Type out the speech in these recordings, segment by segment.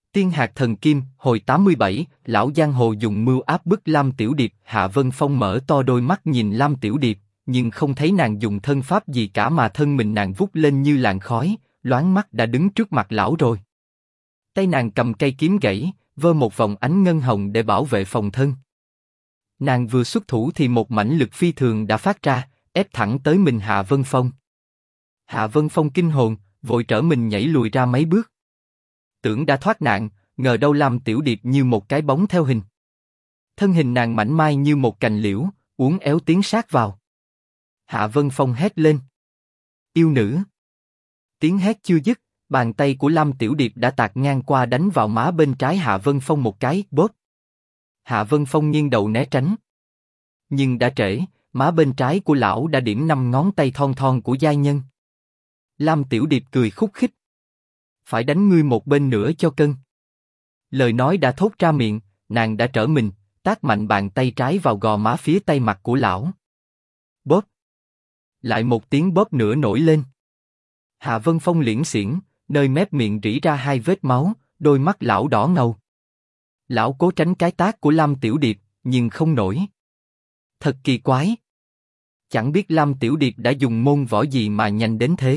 Tiên hạt thần kim, hồi 87, lão giang hồ dùng mưu áp bức Lam Tiểu Điệp. Hạ Vân Phong mở to đôi mắt nhìn Lam Tiểu Điệp, nhưng không thấy nàng dùng thân pháp gì cả mà thân mình nàng vút lên như làn khói, loáng mắt đã đứng trước mặt lão rồi. Tay nàng cầm cây kiếm gãy, vơ một vòng ánh ngân hồng để bảo vệ phòng thân. Nàng vừa xuất thủ thì một mãnh lực phi thường đã phát ra, ép thẳng tới mình Hạ Vân Phong. Hạ Vân Phong kinh hồn, vội trở mình nhảy lùi ra mấy bước. Tưởng đã thoát nạn, ngờ đâu Lam Tiểu Điệp như một cái bóng theo hình. Thân hình nàng mảnh mai như một cành liễu, uốn éo tiến sát vào. Hạ Vân Phong hét lên: "Yêu nữ!" Tiếng hét chưa dứt, bàn tay của Lam Tiểu Điệp đã tạt ngang qua đánh vào má bên trái Hạ Vân Phong một cái, bóp. Hạ Vân Phong nghiêng đầu né tránh. Nhưng đã trễ, má bên trái của lão đã điểm 5 ngón tay thon thon của giai nhân. Lam Tiểu Điệp cười khúc khích: "Phải đánh ngươi một bên nữa cho cân." Lời nói đã thốt ra miệng, nàng đã trở mình, tát mạnh bàn tay trái vào gò má phía tây mặt của lão. Bóp. Lại một tiếng bóp nữa nổi lên. Hạ Vân Phong liễn xiển, nơi mép miệng rỉ ra 2 vết máu, đôi mắt lão đỏ ngầu. Lão cố tránh cái tát của Lam Tiểu Điệp, nhưng không nổi. Thật kỳ quái. Chẳng biết Lam Tiểu Điệp đã dùng môn võ gì mà nhanh đến thế.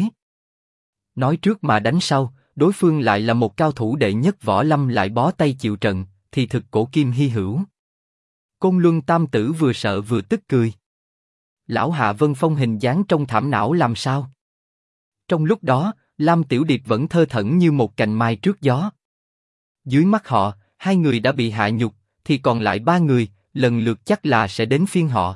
Nói trước mà đánh sau, đối phương lại là một cao thủ đệ nhất võ lâm lại bó tay chịu trận, thì thực cổ kim hy hữu. Côn Luân Tam Tử vừa sợ vừa tức cười. Lão Hạ Vân Phong hình dáng trông thảm não làm sao? Trong lúc đó, Lam Tiểu Điệp vẫn thơ thẩn như một cành mai trước gió. Dưới mắt họ, 2 người đã bị hạ nhục, thì còn lại 3 người, lần lượt chắc là sẽ đến phiên họ.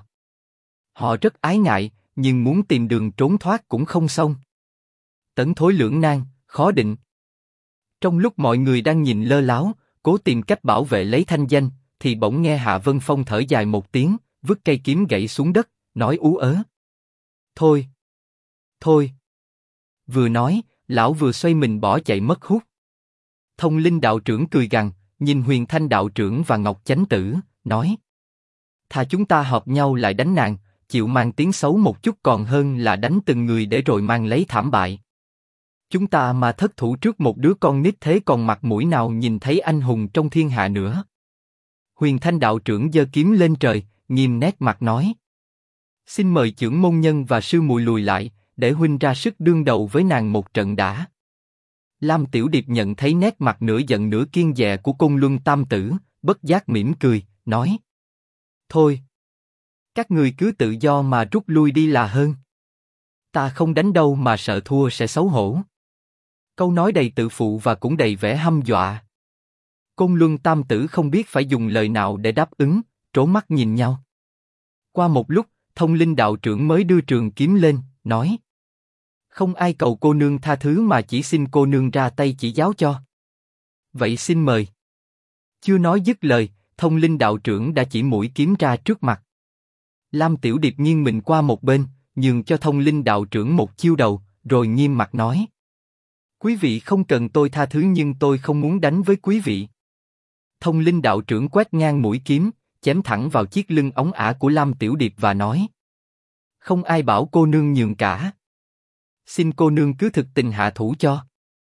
Họ rất ái ngại, nhưng muốn tìm đường trốn thoát cũng không xong. Tấn thối lưỡng nan, khó định. Trong lúc mọi người đang nhìn lơ láo, cố tìm cách bảo vệ lấy thanh danh, thì bỗng nghe Hạ Vân Phong thở dài một tiếng, vứt cây kiếm gãy xuống đất, nói ú ớ: "Thôi, thôi." Vừa nói, lão vừa xoay mình bỏ chạy mất hút. Thông Linh đạo trưởng cười gằn, nhìn Huyền Thanh đạo trưởng và Ngọc Chánh Tử, nói: "Thà chúng ta hợp nhau lại đánh nàng, chịu mang tiếng xấu một chút còn hơn là đánh từng người để rồi mang lấy thảm bại. Chúng ta mà thất thủ trước một đứa con nít thế còn mặt mũi nào nhìn thấy anh hùng trong thiên hạ nữa." Huyền Thanh đạo trưởng giơ kiếm lên trời, nghiêm nét mặt nói: "Xin mời chưởng môn nhân và sư muội lùi lại, để huynh ra sức đương đầu với nàng một trận đã." Lam Tiểu Điệp nhận thấy nét mặt nửa giận nửa kiêng dè của Côn Luân Tam Tử, bất giác mỉm cười, nói: "Thôi, các người cứ tự do mà rút lui đi là hơn. Ta không đánh đâu mà sợ thua sẽ xấu hổ." Câu nói đầy tự phụ và cũng đầy vẻ hăm dọa. Côn Luân Tam Tử không biết phải dùng lời nào để đáp ứng, trố mắt nhìn nhau. Qua một lúc, Thông Linh đạo trưởng mới đưa trường kiếm lên, nói: "Không ai cầu cô nương tha thứ mà chỉ xin cô nương ra tay chỉ giáo cho. Vậy xin mời." Chưa nói dứt lời, Thông Linh đạo trưởng đã chỉ mũi kiếm ra trước mặt. Lam Tiểu Điệp nghiêng mình qua một bên, nhường cho Thông Linh đạo trưởng một chiêu đầu, rồi nghiêm mặt nói: "Quý vị không cần tôi tha thứ nhưng tôi không muốn đánh với quý vị." Thông Linh đạo trưởng quét ngang mũi kiếm, chém thẳng vào chiếc lưng óng ả của Lam Tiểu Điệp và nói: "Không ai bảo cô nương nhường cả. Xin cô nương cứ thực tình hạ thủ cho."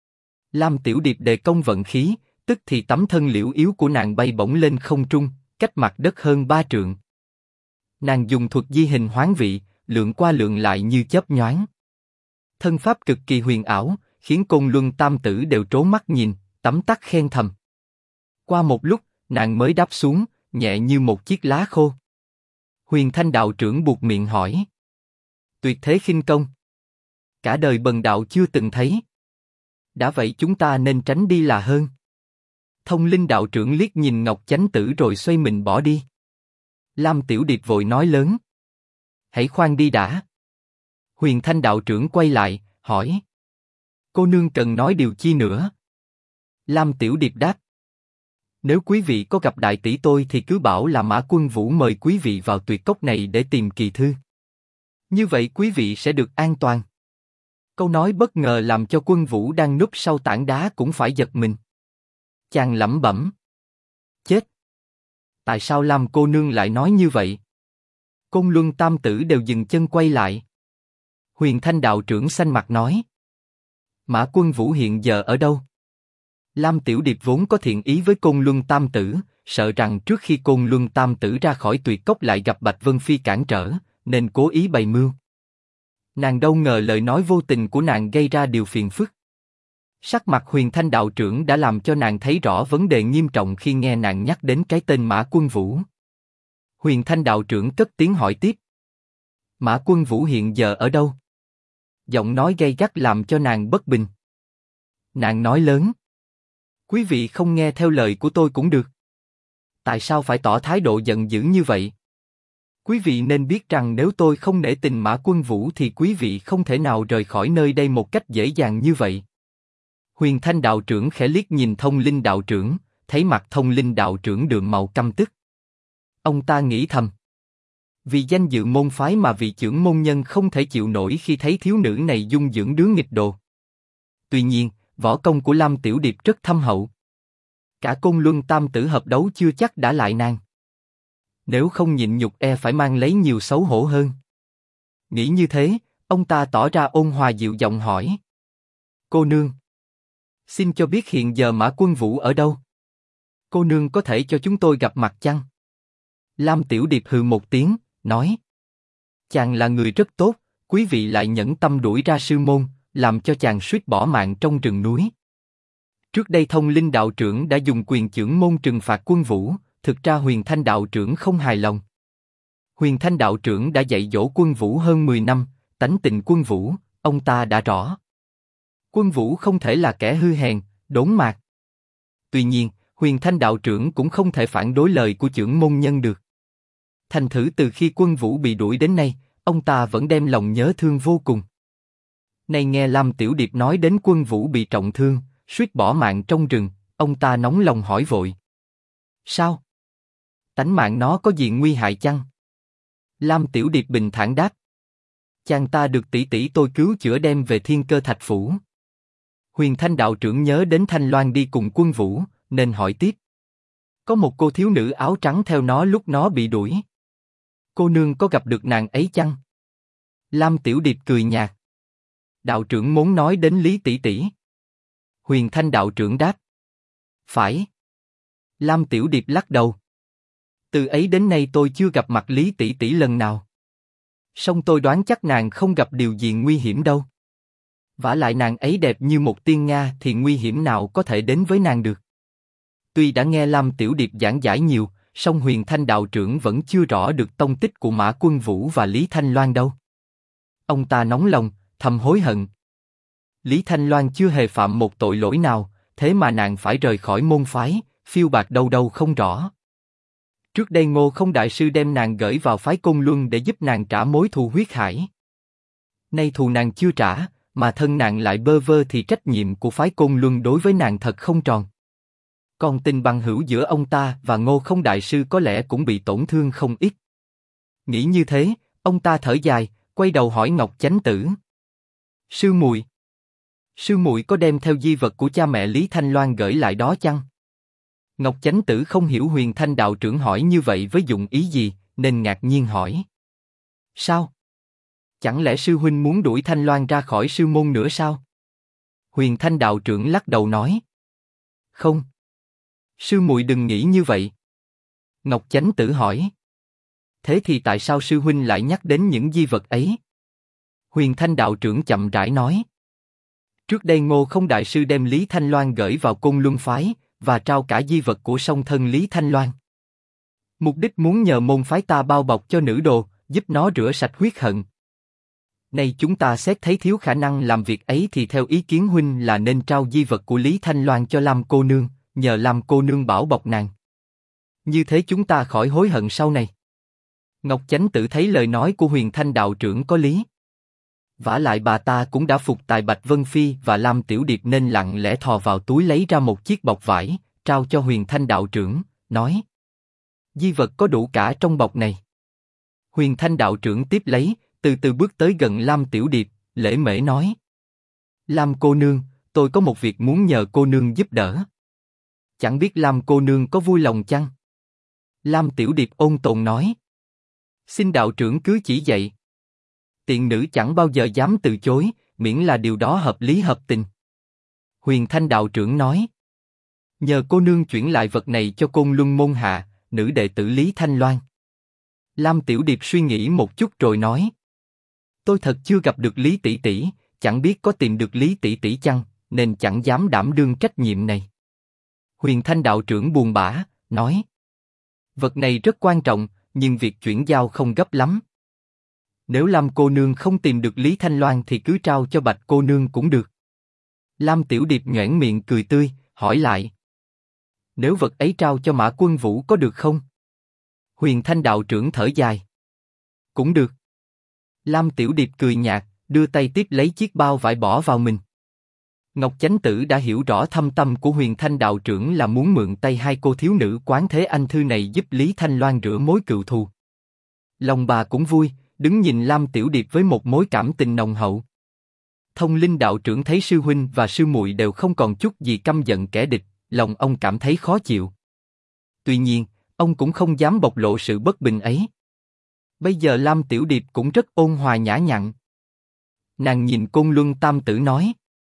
Lam Tiểu Điệp đề công vận khí, tức thì tấm thân liễu yếu của nàng bay bổng lên không trung, cách mặt đất hơn 3 trượng. Nàng dùng thuật di hình hoán vị, lượn qua lượn lại như chớp nhoáng. Thân pháp cực kỳ huyền ảo, khiến Côn Luân Tam Tử đều trố mắt nhìn, tấm tắc khen thầm. Qua một lúc, nàng mới đáp xuống, nhẹ như một chiếc lá khô. Huyền Thanh đạo trưởng buột miệng hỏi: "Tuyệt thế khinh công, cả đời bần đạo chưa từng thấy. Đã vậy chúng ta nên tránh đi là hơn." Thông Linh đạo trưởng liếc nhìn Ngọc Chánh Tử rồi xoay mình bỏ đi. Lam Tiểu Điệp vội nói lớn: "Hãy khoan đi đã." Huyền Thanh đạo trưởng quay lại, hỏi: "Cô nương cần nói điều chi nữa?" Lam Tiểu Điệp đáp: "Nếu quý vị có gặp đại tỷ tôi thì cứ bảo là Mã Quân Vũ mời quý vị vào tuyệt cốc này để tìm kỳ thư. Như vậy quý vị sẽ được an toàn." Câu nói bất ngờ làm cho Quân Vũ đang núp sau tảng đá cũng phải giật mình. Chàng lẩm bẩm: "Chết! Tại sao Lam cô nương lại nói như vậy?" Côn Luân Tam Tử đều dừng chân quay lại. Huyền Thanh đạo trưởng xanh mặt nói: "Mã Quân Vũ hiện giờ ở đâu?" Lam Tiểu Điệp vốn có thiện ý với Côn Luân Tam Tử, sợ rằng trước khi Côn Luân Tam Tử ra khỏi Tuyệt Cốc lại gặp Bạch Vân Phi cản trở, nên cố ý bày mưu. Nàng đâu ngờ lời nói vô tình của nàng gây ra điều phiền phức. Sắc mặt Huyền Thanh đạo trưởng đã làm cho nàng thấy rõ vấn đề nghiêm trọng khi nghe nàng nhắc đến cái tên Mã Quân Vũ. Huyền Thanh đạo trưởng cất tiếng hỏi tiếp. Mã Quân Vũ hiện giờ ở đâu? Giọng nói gay gắt làm cho nàng bất bình. Nàng nói lớn. Quý vị không nghe theo lời của tôi cũng được. Tại sao phải tỏ thái độ giận dữ như vậy? Quý vị nên biết rằng nếu tôi không nể tình Mã Quân Vũ thì quý vị không thể nào rời khỏi nơi đây một cách dễ dàng như vậy. Huyền Thanh đạo trưởng khẽ liếc nhìn Thông Linh đạo trưởng, thấy mặt Thông Linh đạo trưởng đượm màu căm tức. Ông ta nghĩ thầm. Vì danh dự môn phái mà vị trưởng môn nhân không thể chịu nổi khi thấy thiếu nữ này dung dưỡng đứa nghịch đồ. Tuy nhiên, võ công của Lam Tiểu Điệp rất thâm hậu. Cả Côn Luân Tam Tử hợp đấu chưa chắc đã lại nàng. Nếu không nhịn nhục e phải mang lấy nhiều xấu hổ hơn. Nghĩ như thế, ông ta tỏ ra ôn hòa dịu giọng hỏi. Cô nương, xin cho biết hiện giờ Mã Quân Vũ ở đâu? Cô nương có thể cho chúng tôi gặp mặt chăng? Lam Tiểu Điệp hừ một tiếng, nói. Chàng là người rất tốt, quý vị lại nhẫn tâm đuổi ra sư môn, làm cho chàng suýt bỏ mạng trong rừng núi. Trước đây Thông Linh đạo trưởng đã dùng quyền chưởng môn trừng phạt Quân Vũ, thực ra Huyền Thanh đạo trưởng không hài lòng. Huyền Thanh đạo trưởng đã dạy dỗ Quân Vũ hơn 10 năm, tánh tình Quân Vũ, ông ta đã rõ. Quân Vũ không thể là kẻ hư hèn, đốn mạc. Tuy nhiên, Huyền Thanh đạo trưởng cũng không thể phản đối lời của chưởng môn nhân được. Thành thử từ khi Quân Vũ bị đuổi đến nay, ông ta vẫn đem lòng nhớ thương vô cùng. Nay nghe Lam Tiểu Điệp nói đến Quân Vũ bị trọng thương, suýt bỏ mạng trong rừng, ông ta nóng lòng hỏi vội. Sao? Tánh mạng nó có gì nguy hại chăng? Lam Tiểu Điệp bình thản đáp. Chàng ta được tỷ tỷ tôi cứu chữa đem về Thiên Cơ Thạch Phủ. Huyền Thanh đạo trưởng nhớ đến Thanh Loan đi cùng Quân Vũ, nên hỏi tiếp. Có một cô thiếu nữ áo trắng theo nó lúc nó bị đuổi. Cô nương có gặp được nàng ấy chăng? Lam Tiểu Điệp cười nhạt. Đạo trưởng muốn nói đến Lý tỷ tỷ. Huyền Thanh đạo trưởng đáp. Phải. Lam Tiểu Điệp lắc đầu. Từ ấy đến nay tôi chưa gặp mặt Lý tỷ tỷ lần nào. Song tôi đoán chắc nàng không gặp điều gì nguy hiểm đâu. Vả lại nàng ấy đẹp như một tiên nga thì nguy hiểm nào có thể đến với nàng được. Tuy đã nghe Lam Tiểu Điệp giảng giải nhiều, song Huyền Thanh đạo trưởng vẫn chưa rõ được tông tích của Mã Quân Vũ và Lý Thanh Loan đâu. Ông ta nóng lòng, thầm hối hận. Lý Thanh Loan chưa hề phạm một tội lỗi nào, thế mà nàng phải rời khỏi môn phái, phiêu bạt đâu đâu không rõ. Trước đây Ngô Không đại sư đem nàng gửi vào phái Côn Luân để giúp nàng trả mối thù huyết hải. Nay thù nàng chưa trả, mà thân nàng lại bơ vơ thì trách nhiệm của phái Côn Luân đối với nàng thật không tròn. Còn tình bằng hữu giữa ông ta và Ngô Không đại sư có lẽ cũng bị tổn thương không ít. Nghĩ như thế, ông ta thở dài, quay đầu hỏi Ngọc Chánh Tử. Sư muội có đem theo di vật của cha mẹ Lý Thanh Loan gửi lại đó chăng? Ngọc Chánh Tử không hiểu Huyền Thanh đạo trưởng hỏi như vậy với dụng ý gì, nên ngạc nhiên hỏi. Sao? Chẳng lẽ sư huynh muốn đuổi Thanh Loan ra khỏi sư môn nữa sao? Huyền Thanh đạo trưởng lắc đầu nói. Không. Sư muội đừng nghĩ như vậy. Ngọc Chánh Tử hỏi. Thế thì tại sao sư huynh lại nhắc đến những di vật ấy? Huyền Thanh đạo trưởng chậm rãi nói. Trước đây Ngô Không đại sư đem Lý Thanh Loan gửi vào Côn Luân phái và trao cả di vật của song thân Lý Thanh Loan. Mục đích muốn nhờ môn phái ta bao bọc cho nữ đồ, giúp nó rửa sạch huyết hận. Nay chúng ta xét thấy thiếu khả năng làm việc ấy thì theo ý kiến huynh là nên trao di vật của Lý Thanh Loan cho Lam cô nương, nhờ Lam cô nương bảo bọc nàng. Như thế chúng ta khỏi hối hận sau này. Ngọc Chánh Tử thấy lời nói của Huyền Thanh đạo trưởng có lý. Vả lại bà ta cũng đã phục tài Bạch Vân Phi và Lam Tiểu Điệp nên lặng lẽ thò vào túi lấy ra một chiếc bọc vải, trao cho Huyền Thanh đạo trưởng, nói. Di vật có đủ cả trong bọc này. Huyền Thanh đạo trưởng tiếp lấy, từ từ bước tới gần Lam Tiểu Điệp, lễ mễ nói. Lam cô nương, tôi có một việc muốn nhờ cô nương giúp đỡ. Chẳng biết Lam cô nương có vui lòng chăng? Lam Tiểu Điệp ôn tồn nói. Xin đạo trưởng cứ chỉ dạy. Tiện nữ chẳng bao giờ dám từ chối, miễn là điều đó hợp lý hợp tình. Huyền Thanh đạo trưởng nói. Nhờ cô nương chuyển lại vật này cho Côn Luân môn hạ, nữ đệ tử Lý Thanh Loan. Lam Tiểu Điệp suy nghĩ một chút rồi nói. Tôi thật chưa gặp được Lý tỷ tỷ, chẳng biết có tìm được Lý tỷ tỷ chăng, nên chẳng dám đảm đương trách nhiệm này. Huyền Thanh đạo trưởng buồn bã, nói. Vật này rất quan trọng, nhưng việc chuyển giao không gấp lắm. Nếu Lam cô nương không tìm được Lý Thanh Loan thì cứ trao cho Bạch cô nương cũng được. Lam Tiểu Điệp nhoẻn miệng cười tươi, hỏi lại. Nếu vật ấy trao cho Mã Quân Vũ có được không? Huyền Thanh đạo trưởng thở dài. Cũng được. Lam Tiểu Điệp cười nhạt, đưa tay tiếp lấy chiếc bao vải bỏ vào mình. Ngọc Chánh Tử đã hiểu rõ thâm tâm của Huyền Thanh đạo trưởng là muốn mượn tay hai cô thiếu nữ Quán Thế Anh Thư này giúp Lý Thanh Loan rửa mối cựu thù. Lòng bà cũng vui, đứng nhìn Lam Tiểu Điệp với một mối cảm tình nồng hậu. Thông Linh đạo trưởng thấy sư huynh và sư muội đều không còn chút gì căm giận kẻ địch, lòng ông cảm thấy khó chịu. Tuy nhiên, ông cũng không dám bộc lộ sự bất bình ấy. Bây giờ Lam Tiểu Điệp cũng rất ôn hòa nhã nhặn. Nàng nhìn Côn Luân Tam Tử nói.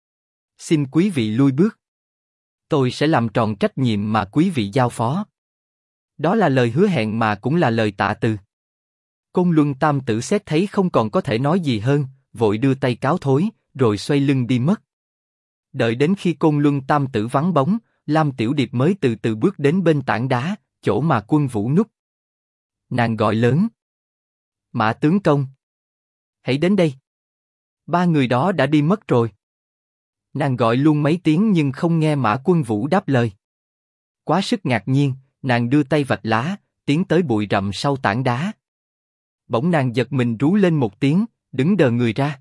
Xin quý vị lui bước. Tôi sẽ làm tròn trách nhiệm mà quý vị giao phó. Đó là lời hứa hẹn mà cũng là lời tạ từ. Côn Luân Tam Tử xét thấy không còn có thể nói gì hơn, vội đưa tay cáo thối, rồi xoay lưng đi mất. Đợi đến khi Côn Luân Tam Tử vắng bóng, Lam Tiểu Điệp mới từ từ bước đến bên tảng đá, chỗ mà Quân Vũ núp. Nàng gọi lớn. Mã tướng công, hãy đến đây. Ba người đó đã đi mất rồi. Nàng gọi luôn mấy tiếng nhưng không nghe Mã Quân Vũ đáp lời. Quá sức ngạc nhiên, nàng đưa tay vạch lá, tiến tới bụi rậm sau tảng đá. Bỗng nàng giật mình rú lên một tiếng, đứng đờ người ra.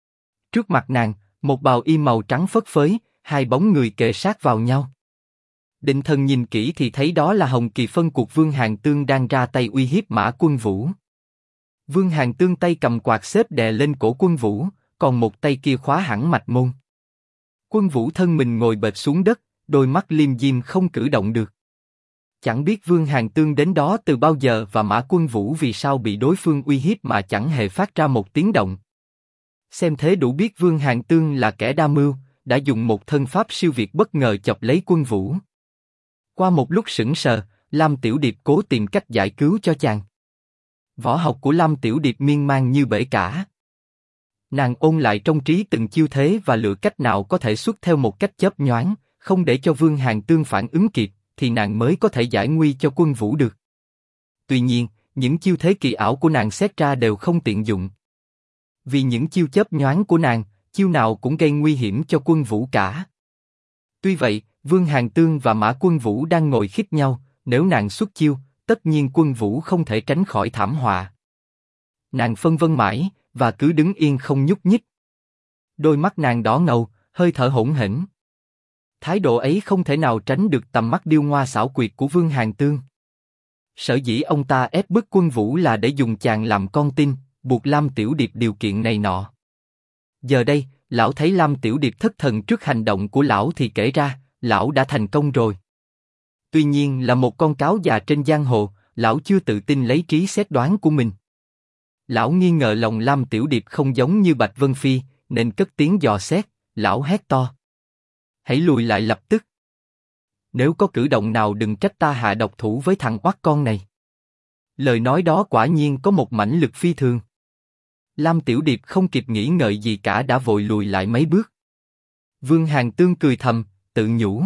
Trước mặt nàng, một bào y màu trắng phất phới, hai bóng người kề sát vào nhau. Định thần nhìn kỹ thì thấy đó là Hồng Kỳ Phân Cuộc Vương Hàn Tương đang ra tay uy hiếp Mã Quân Vũ. Vương Hàn Tương tay cầm quạt xếp đè lên cổ Quân Vũ, còn một tay kia khóa hẳn mạch môn. Quân Vũ thân mình ngồi bệt xuống đất, đôi mắt liêm diêm không cử động được. Chẳng biết Vương Hàn Tương đến đó từ bao giờ và Mã Quân Vũ vì sao bị đối phương uy hiếp mà chẳng hề phát ra một tiếng động. Xem thế đủ biết Vương Hàn Tương là kẻ đa mưu, đã dùng một thân pháp siêu việt bất ngờ chọc lấy Quân Vũ. Qua một lúc sững sờ, Lam Tiểu Điệp cố tìm cách giải cứu cho chàng. Võ học của Lam Tiểu Điệp miên man như bể cả. Nàng ôn lại trong trí từng chiêu thế và lựa cách nào có thể xuất theo một cách chớp nhoáng, không để cho Vương Hàn Tương phản ứng kịp, thì nàng mới có thể giải nguy cho Quân Vũ được. Tuy nhiên, những chiêu thế kỳ ảo của nàng xét ra đều không tiện dụng. Vì những chiêu chớp nhoáng của nàng, chiêu nào cũng gây nguy hiểm cho Quân Vũ cả. Tuy vậy, Vương Hàn Tương và Mã Quân Vũ đang ngồi khích nhau, nếu nàng xuất chiêu, tất nhiên Quân Vũ không thể tránh khỏi thảm họa. Nàng phân vân mãi, và cứ đứng yên không nhúc nhích. Đôi mắt nàng đỏ ngầu, hơi thở hỗn hển. Thái độ ấy không thể nào tránh được tầm mắt điêu ngoa xảo quyệt của Vương Hàn Tương. Sở dĩ ông ta ép bức Quân Vũ là để dùng chàng làm con tin, buộc Lam Tiểu Điệp điều kiện này nọ. Giờ đây, lão thấy Lam Tiểu Điệp thất thần trước hành động của lão thì kể ra, lão đã thành công rồi. Tuy nhiên là một con cáo già trên giang hồ, lão chưa tự tin lấy trí xét đoán của mình. Lão nghi ngờ lòng Lam Tiểu Điệp không giống như Bạch Vân Phi, nên cất tiếng dò xét. Lão hét to: hãy lùi lại lập tức. Nếu có cử động nào đừng trách ta hạ độc thủ với thằng oắt con này. Lời nói đó quả nhiên có một mãnh lực phi thường. Lam Tiểu Điệp không kịp nghĩ ngợi gì cả đã vội lùi lại mấy bước. Vương Hàn Tương cười thầm, tự nhủ: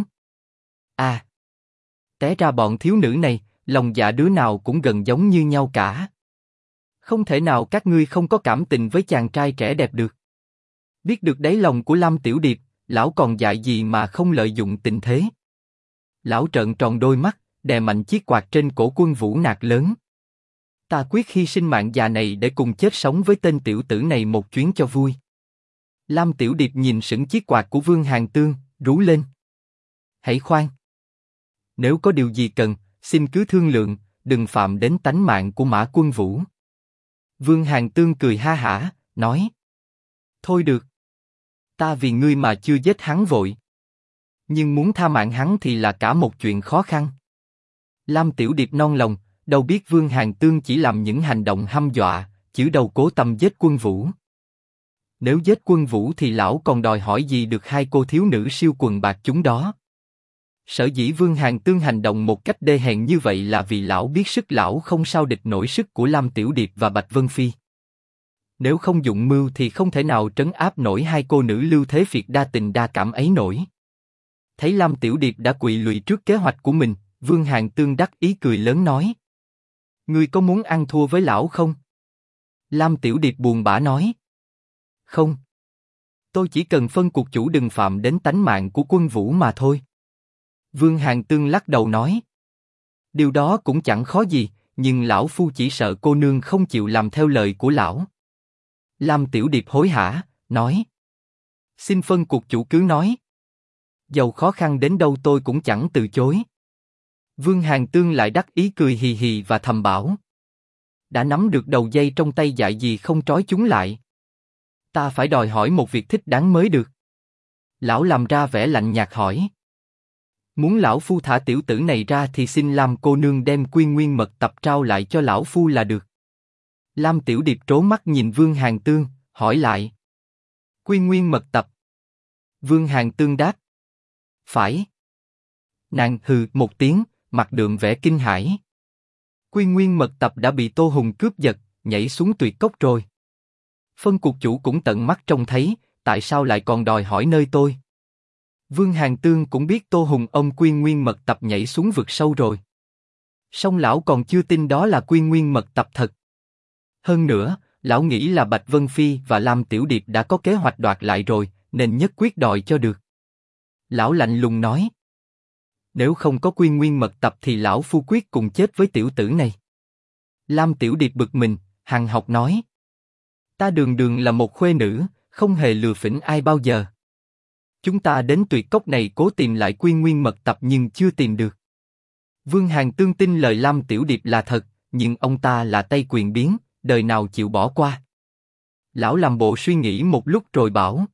à, té ra bọn thiếu nữ này, lòng dạ đứa nào cũng gần giống như nhau cả. Không thể nào các ngươi không có cảm tình với chàng trai trẻ đẹp được. Biết được đáy lòng của Lam Tiểu Điệp, lão còn dại gì mà không lợi dụng tình thế. Lão trợn tròn đôi mắt, đè mạnh chiếc quạt trên cổ Quân Vũ nạt lớn: ta quyết hy sinh mạng già này để cùng chết sống với tên tiểu tử này một chuyến cho vui. Lam Tiểu Điệp nhìn sững chiếc quạt của Vương Hàn Tương, rú lên: hãy khoan. Nếu có điều gì cần, xin cứ thương lượng, đừng phạm đến tánh mạng của Mã Quân Vũ. Vương Hàn Tương cười ha hả, nói: thôi được. Ta vì ngươi mà chưa giết hắn vội. Nhưng muốn tha mạng hắn thì là cả một chuyện khó khăn. Lam Tiểu Điệp non lòng, đâu biết Vương Hàn Tương chỉ làm những hành động hăm dọa, chứ đâu cố tâm giết Quân Vũ. Nếu giết Quân Vũ thì lão còn đòi hỏi gì được hai cô thiếu nữ siêu quần bạc chúng đó. Sở dĩ Vương Hàn Tương hành động một cách đê hèn như vậy là vì lão biết sức lão không sao địch nổi sức của Lam Tiểu Điệp và Bạch Vân Phi. Nếu không dụng mưu thì không thể nào trấn áp nổi hai cô nữ Lưu Thế Việt đa tình đa cảm ấy nổi. Thấy Lam Tiểu Điệp đã quỵ lụy trước kế hoạch của mình, Vương Hàn Tương đắc ý cười lớn nói: Ngươi có muốn ăn thua với lão không? Lam Tiểu Điệp buồn bã nói: Không. Tôi chỉ cần phân cuộc chủ đừng phạm đến tánh mạng của Quân Vũ mà thôi. Vương Hàn Tương lắc đầu nói: Điều đó cũng chẳng khó gì, nhưng lão phu chỉ sợ cô nương không chịu làm theo lời của lão. Lam Tiểu Điệp hối hả, nói: Xin phân cuộc chủ cứ nói. Dầu khó khăn đến đâu tôi cũng chẳng từ chối. Vương Hàn Tương lại đắc ý cười hì hì và thầm bảo: Đã nắm được đầu dây trong tay dại gì không trói chúng lại. Ta phải đòi hỏi một việc thích đáng mới được. Lão làm ra vẻ lạnh nhạt hỏi: Muốn lão phu thả tiểu tử này ra thì xin Lam cô nương đem Quy Nguyên mật tập trao lại cho lão phu là được. Lam Tiểu Điệp trố mắt nhìn Vương Hàn Tương, hỏi lại: Quy Nguyên mật tập? Vương Hàn Tương đáp: Phải. Nàng hừ một tiếng, mặt đượm vẻ kinh hãi. Quy Nguyên mật tập đã bị Tô Hùng cướp giật, nhảy xuống tuyệt cốc rồi. Phân cuộc chủ cũng tận mắt trông thấy, tại sao lại còn đòi hỏi nơi tôi? Vương Hàn Tương cũng biết Tô Hùng ông Quy Nguyên mật tập nhảy xuống vực sâu rồi. Song lão còn chưa tin đó là Quy Nguyên mật tập thật. Hơn nữa, lão nghĩ là Bạch Vân Phi và Lam Tiểu Điệp đã có kế hoạch đoạt lại rồi, nên nhất quyết đòi cho được. Lão lạnh lùng nói: Nếu không có Quy Nguyên mật tập thì lão phu quyết cùng chết với tiểu tử này. Lam Tiểu Điệp bực mình, hằn học nói: Ta đường đường là một khuê nữ, không hề lừa phỉnh ai bao giờ. Chúng ta đến tuyệt cốc này cố tìm lại Quy Nguyên mật tập nhưng chưa tìm được. Vương Hàn Tương tin lời Lam Tiểu Điệp là thật, nhưng ông ta là tay quyền biến, đời nào chịu bỏ qua. Lão làm bộ suy nghĩ một lúc rồi bảo: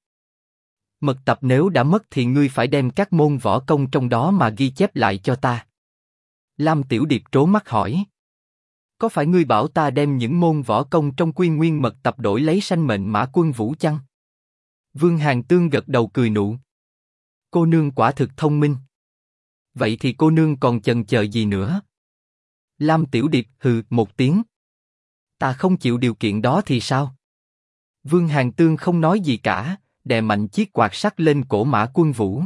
Mật tập nếu đã mất thì ngươi phải đem các môn võ công trong đó mà ghi chép lại cho ta. Lam Tiểu Điệp trố mắt hỏi: Có phải ngươi bảo ta đem những môn võ công trong Quy Nguyên mật tập đổi lấy sanh mệnh Mã Quân Vũ chăng? Vương Hàn Tương gật đầu cười nụ: Cô nương quả thực thông minh. Vậy thì cô nương còn chần chờ gì nữa? Lam Tiểu Điệp hừ một tiếng: Ta không chịu điều kiện đó thì sao? Vương Hàn Tương không nói gì cả, đè mạnh chiếc quạt sắt lên cổ Mã Quân Vũ.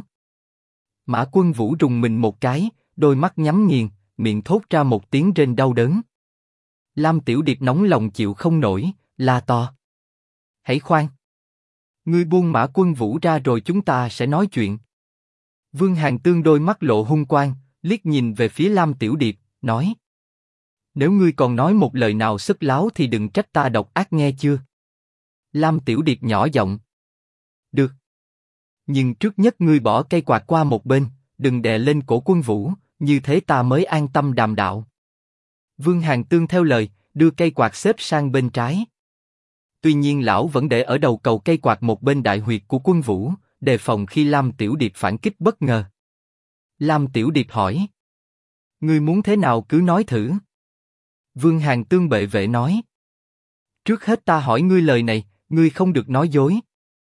Mã Quân Vũ rùng mình một cái, đôi mắt nhắm nghiền, miệng thốt ra một tiếng rên đau đớn. Lam Tiểu Điệp nóng lòng chịu không nổi, la to: Hãy khoan! Ngươi buông Mã Quân Vũ ra rồi chúng ta sẽ nói chuyện. Vương Hàn Tương đôi mắt lộ hung quang, liếc nhìn về phía Lam Tiểu Điệp, nói: Nếu ngươi còn nói một lời nào sức láo thì đừng trách ta độc ác nghe chưa? Lam Tiểu Điệp nhỏ giọng: Được. Nhưng trước nhất ngươi bỏ cây quạt qua một bên, đừng đè lên cổ Quân Vũ, như thế ta mới an tâm đàm đạo. Vương Hàn Tương theo lời, đưa cây quạt xếp sang bên trái. Tuy nhiên lão vẫn để ở đầu cầu cây quạt một bên đại huyệt của Quân Vũ, đề phòng khi Lam Tiểu Điệp phản kích bất ngờ. Lam Tiểu Điệp hỏi: Ngươi muốn thế nào cứ nói thử. Vương Hàn Tương bệ vệ nói: Trước hết ta hỏi ngươi lời này, ngươi không được nói dối.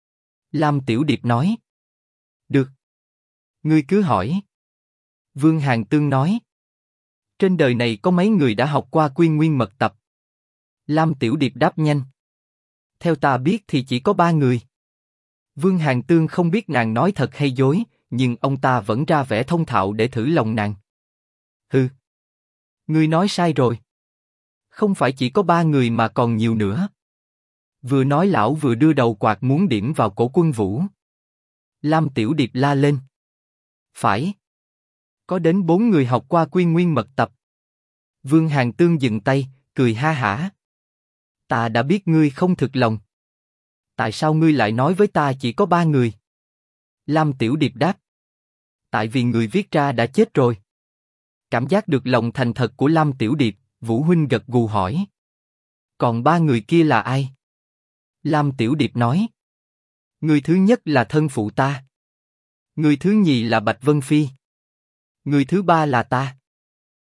Lam Tiểu Điệp nói: Được. Ngươi cứ hỏi. Vương Hàn Tương nói: Trên đời này có mấy người đã học qua Quy Nguyên mật tập? Lam Tiểu Điệp đáp nhanh: Theo ta biết thì chỉ có 3 người. Vương Hàn Tương không biết nàng nói thật hay dối, nhưng ông ta vẫn ra vẻ thông thạo để thử lòng nàng. Hừ. Ngươi nói sai rồi. Không phải chỉ có 3 người mà còn nhiều nữa. Vừa nói lão vừa đưa đầu quạt muốn điểm vào cổ Quân Vũ. Lam Tiểu Điệp la lên: Phải. Có đến 4 người học qua Quy Nguyên mật tập. Vương Hàn Tương dừng tay, cười ha hả: Ta đã biết ngươi không thực lòng. Tại sao ngươi lại nói với ta chỉ có 3 người? Lam Tiểu Điệp đáp: Tại vì người viết ra đã chết rồi. Cảm giác được lòng thành thật của Lam Tiểu Điệp, Vũ huynh gật gù hỏi: Còn 3 người kia là ai? Lam Tiểu Điệp nói: Người thứ nhất là thân phụ ta. Người thứ nhì là Bạch Vân Phi. Người thứ ba là ta.